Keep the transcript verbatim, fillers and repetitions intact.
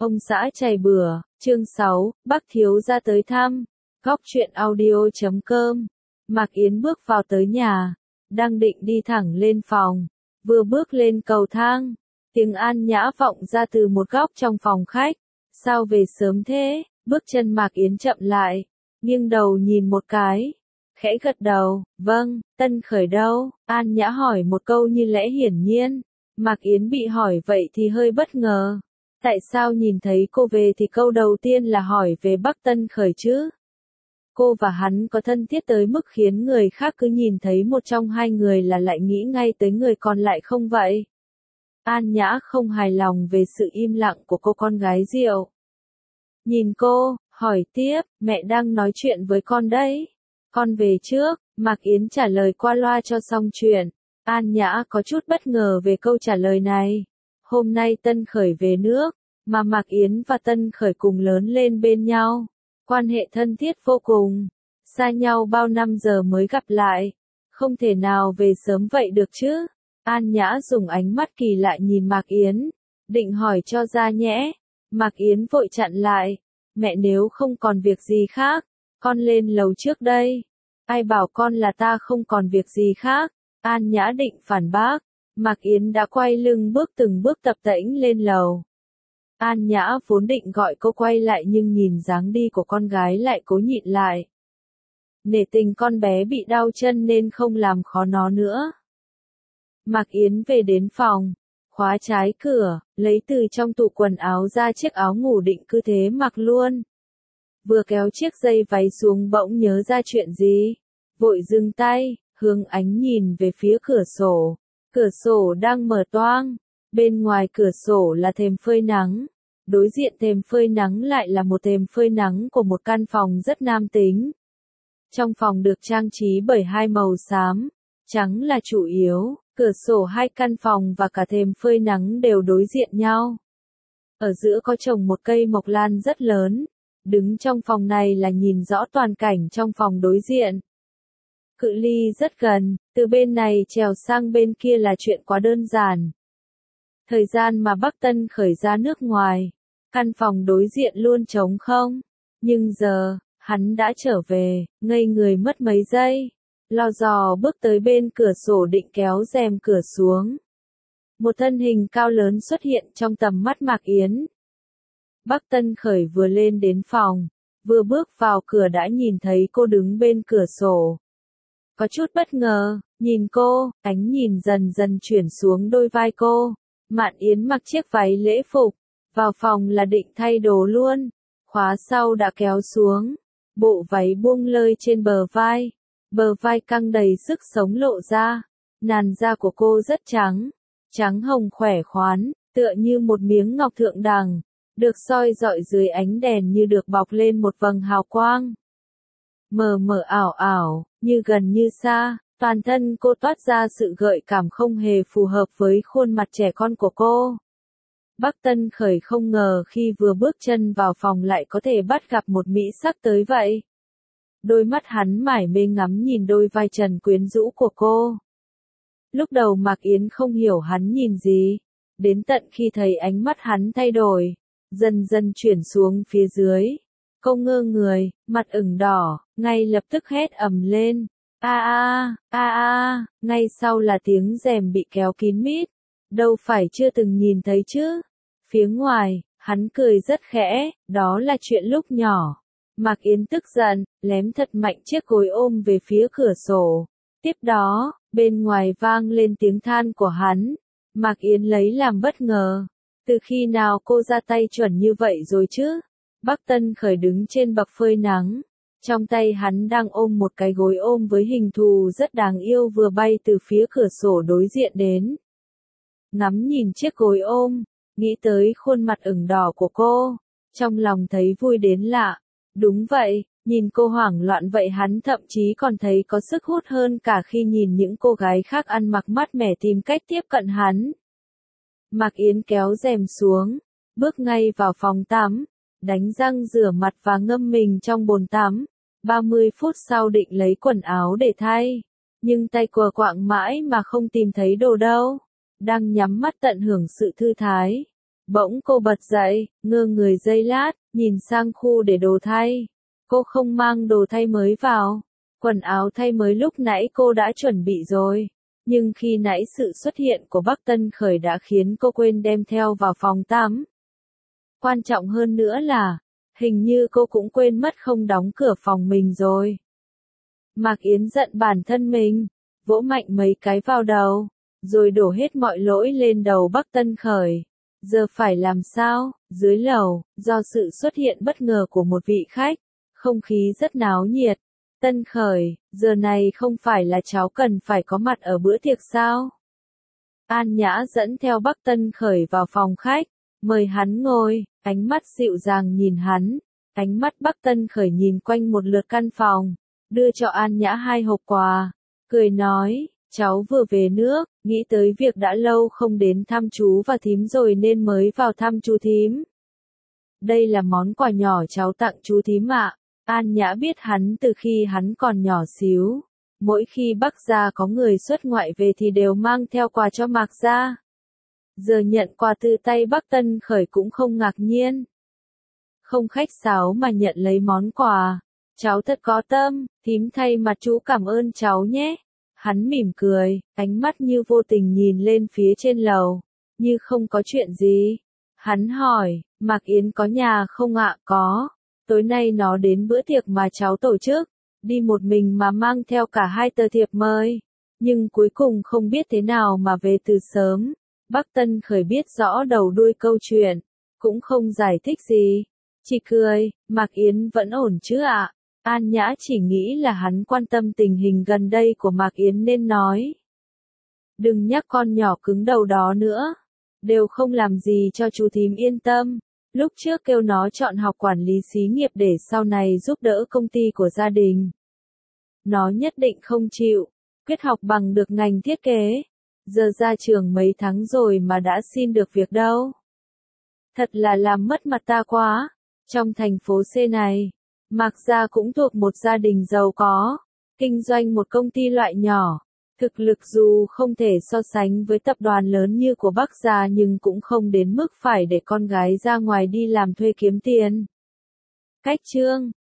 Ông xã chày bừa, chương sáu, bác thiếu gia tới thăm, góc truyện audio chấm com. Mạc Yến bước vào tới nhà, đang định đi thẳng lên phòng, vừa bước lên cầu thang, tiếng An Nhã vọng ra từ một góc trong phòng khách. Sao về sớm thế? Bước chân Mạc Yến chậm lại, nghiêng đầu nhìn một cái, khẽ gật đầu, vâng. Tân Khởi đâu? An Nhã hỏi một câu như lẽ hiển nhiên. Mạc Yến bị hỏi vậy thì hơi bất ngờ. Tại sao nhìn thấy cô về thì câu đầu tiên là hỏi về Bắc Tân Khởi chứ? Cô và hắn có thân thiết tới mức khiến người khác cứ nhìn thấy một trong hai người là lại nghĩ ngay tới người còn lại không vậy? An Nhã không hài lòng về sự im lặng của cô con gái Diệu. Nhìn cô, hỏi tiếp, mẹ đang nói chuyện với con đấy. Con về trước. Mạc Yến trả lời qua loa cho xong chuyện. An Nhã có chút bất ngờ về câu trả lời này. Hôm nay Tân Khởi về nước, mà Mạc Yến và Tân Khởi cùng lớn lên bên nhau. Quan hệ thân thiết vô cùng. Xa nhau bao năm giờ mới gặp lại. Không thể nào về sớm vậy được chứ. An Nhã dùng ánh mắt kỳ lạ nhìn Mạc Yến. Định hỏi cho ra nhẽ. Mạc Yến vội chặn lại. Mẹ nếu không còn việc gì khác, con lên lầu trước đây. Ai bảo con là ta không còn việc gì khác. An Nhã định phản bác. Mạc Yến đã quay lưng bước từng bước tập tễnh lên lầu. An Nhã vốn định gọi cô quay lại nhưng nhìn dáng đi của con gái lại cố nhịn lại. Nể tình con bé bị đau chân nên không làm khó nó nữa. Mạc Yến về đến phòng, khóa trái cửa, lấy từ trong tủ quần áo ra chiếc áo ngủ định cứ thế mặc luôn. Vừa kéo chiếc dây váy xuống bỗng nhớ ra chuyện gì. Vội dừng tay, hướng ánh nhìn về phía cửa sổ. Cửa sổ đang mở toang. Bên ngoài cửa sổ là thềm phơi nắng. Đối diện thềm phơi nắng lại là một thềm phơi nắng của một căn phòng rất nam tính. Trong phòng được trang trí bởi hai màu xám, trắng là chủ yếu. Cửa sổ hai căn phòng và cả thềm phơi nắng đều đối diện nhau. Ở giữa có trồng một cây mộc lan rất lớn. Đứng trong phòng này là nhìn rõ toàn cảnh trong phòng đối diện. Cự ly rất gần, từ bên này trèo sang bên kia là chuyện quá đơn giản. Thời gian mà Bắc Tân Khởi ra nước ngoài, căn phòng đối diện luôn trống không. Nhưng giờ, hắn đã trở về, ngây người mất mấy giây. Lo dò bước tới bên cửa sổ định kéo rèm cửa xuống. Một thân hình cao lớn xuất hiện trong tầm mắt Mạc Yến. Bắc Tân Khởi vừa lên đến phòng, vừa bước vào cửa đã nhìn thấy cô đứng bên cửa sổ. Có chút bất ngờ, nhìn cô, ánh nhìn dần dần chuyển xuống đôi vai cô. Mạn Yến mặc chiếc váy lễ phục, vào phòng là định thay đồ luôn. Khóa sau đã kéo xuống, bộ váy buông lơi trên bờ vai. Bờ vai căng đầy sức sống lộ ra. Làn da của cô rất trắng, trắng hồng khỏe khoắn, tựa như một miếng ngọc thượng đẳng, được soi rọi dưới ánh đèn như được bọc lên một vầng hào quang. Mờ mờ ảo ảo, như gần như xa, toàn thân cô toát ra sự gợi cảm không hề phù hợp với khuôn mặt trẻ con của cô. Bắc Tân Khởi không ngờ khi vừa bước chân vào phòng lại có thể bắt gặp một mỹ sắc tới vậy. Đôi mắt hắn mải mê ngắm nhìn đôi vai trần quyến rũ của cô. Lúc đầu Mạc Yến không hiểu hắn nhìn gì, đến tận khi thấy ánh mắt hắn thay đổi, dần dần chuyển xuống phía dưới. Cô ngơ người, mặt ửng đỏ, ngay lập tức hét ầm lên. A a, a a, ngay sau là tiếng rèm bị kéo kín mít. Đâu phải chưa từng nhìn thấy chứ. Phía ngoài, hắn cười rất khẽ, đó là chuyện lúc nhỏ. Mạc Yến tức giận, lém thật mạnh chiếc gối ôm về phía cửa sổ. Tiếp đó, bên ngoài vang lên tiếng than của hắn. Mạc Yến lấy làm bất ngờ. Từ khi nào cô ra tay chuẩn như vậy rồi chứ? Bắc Tân Khởi đứng trên bậc phơi nắng. Trong tay hắn đang ôm một cái gối ôm với hình thù rất đáng yêu vừa bay từ phía cửa sổ đối diện đến. Ngắm nhìn chiếc gối ôm, nghĩ tới khuôn mặt ửng đỏ của cô. Trong lòng thấy vui đến lạ. Đúng vậy, nhìn cô hoảng loạn vậy hắn thậm chí còn thấy có sức hút hơn cả khi nhìn những cô gái khác ăn mặc mát mẻ tìm cách tiếp cận hắn. Mạc Yến kéo rèm xuống, bước ngay vào phòng tắm, đánh răng rửa mặt và ngâm mình trong bồn tắm. ba mươi phút sau định lấy quần áo để thay, nhưng tay quờ quạng mãi mà không tìm thấy đồ đâu. Đang nhắm mắt tận hưởng sự thư thái, Bỗng cô bật dậy, ngơ người giây lát, nhìn sang khu để đồ thay. Cô không mang đồ thay mới vào. Quần áo thay mới lúc nãy cô đã chuẩn bị rồi. Nhưng khi nãy sự xuất hiện của Bắc Tân Khởi đã khiến cô quên đem theo vào phòng tắm. Quan trọng hơn nữa là, hình như cô cũng quên mất không đóng cửa phòng mình rồi. Mạc Yến giận bản thân mình, vỗ mạnh mấy cái vào đầu, rồi đổ hết mọi lỗi lên đầu Bắc Tân Khởi. Giờ phải làm sao? Dưới lầu, do sự xuất hiện bất ngờ của một vị khách, không khí rất náo nhiệt. Tân Khởi, giờ này không phải là cháu cần phải có mặt ở bữa tiệc sao? An Nhã dẫn theo Bắc Tân Khởi vào phòng khách, mời hắn ngồi, ánh mắt dịu dàng nhìn hắn. Ánh mắt Bắc Tân Khởi nhìn quanh một lượt căn phòng, đưa cho An Nhã hai hộp quà, cười nói, cháu vừa về nước, nghĩ tới việc đã lâu không đến thăm chú và thím rồi nên mới vào thăm chú thím. Đây là món quà nhỏ cháu tặng chú thím ạ. An Nhã biết hắn từ khi hắn còn nhỏ xíu. Mỗi khi Bắc gia có người xuất ngoại về thì đều mang theo quà cho Mạc gia. Giờ nhận quà từ tay Bắc Tân Khởi cũng không ngạc nhiên. Không khách sáo mà nhận lấy món quà. Cháu thật có tâm, thím thay mặt chú cảm ơn cháu nhé. Hắn mỉm cười, ánh mắt như vô tình nhìn lên phía trên lầu, như không có chuyện gì. Hắn hỏi, Mạc Yến có nhà không ạ? Có. Tối nay nó đến bữa tiệc mà cháu tổ chức, đi một mình mà mang theo cả hai tờ thiệp mời. Nhưng cuối cùng không biết thế nào mà về từ sớm. Bắc Tân Khởi biết rõ đầu đuôi câu chuyện, cũng không giải thích gì. Chỉ cười, Mạc Yến vẫn ổn chứ ạ? An Nhã chỉ nghĩ là hắn quan tâm tình hình gần đây của Mạc Yến nên nói. Đừng nhắc con nhỏ cứng đầu đó nữa. Đều không làm gì cho chú thím yên tâm. Lúc trước kêu nó chọn học quản lý xí nghiệp để sau này giúp đỡ công ty của gia đình. Nó nhất định không chịu. Quyết học bằng được ngành thiết kế. Giờ ra trường mấy tháng rồi mà đã xin được việc đâu. Thật là làm mất mặt ta quá. Trong thành phố C này, Mạc gia cũng thuộc một gia đình giàu có, kinh doanh một công ty loại nhỏ. Thực lực dù không thể so sánh với tập đoàn lớn như của Bắc gia nhưng cũng không đến mức phải để con gái ra ngoài đi làm thuê kiếm tiền. Cách chương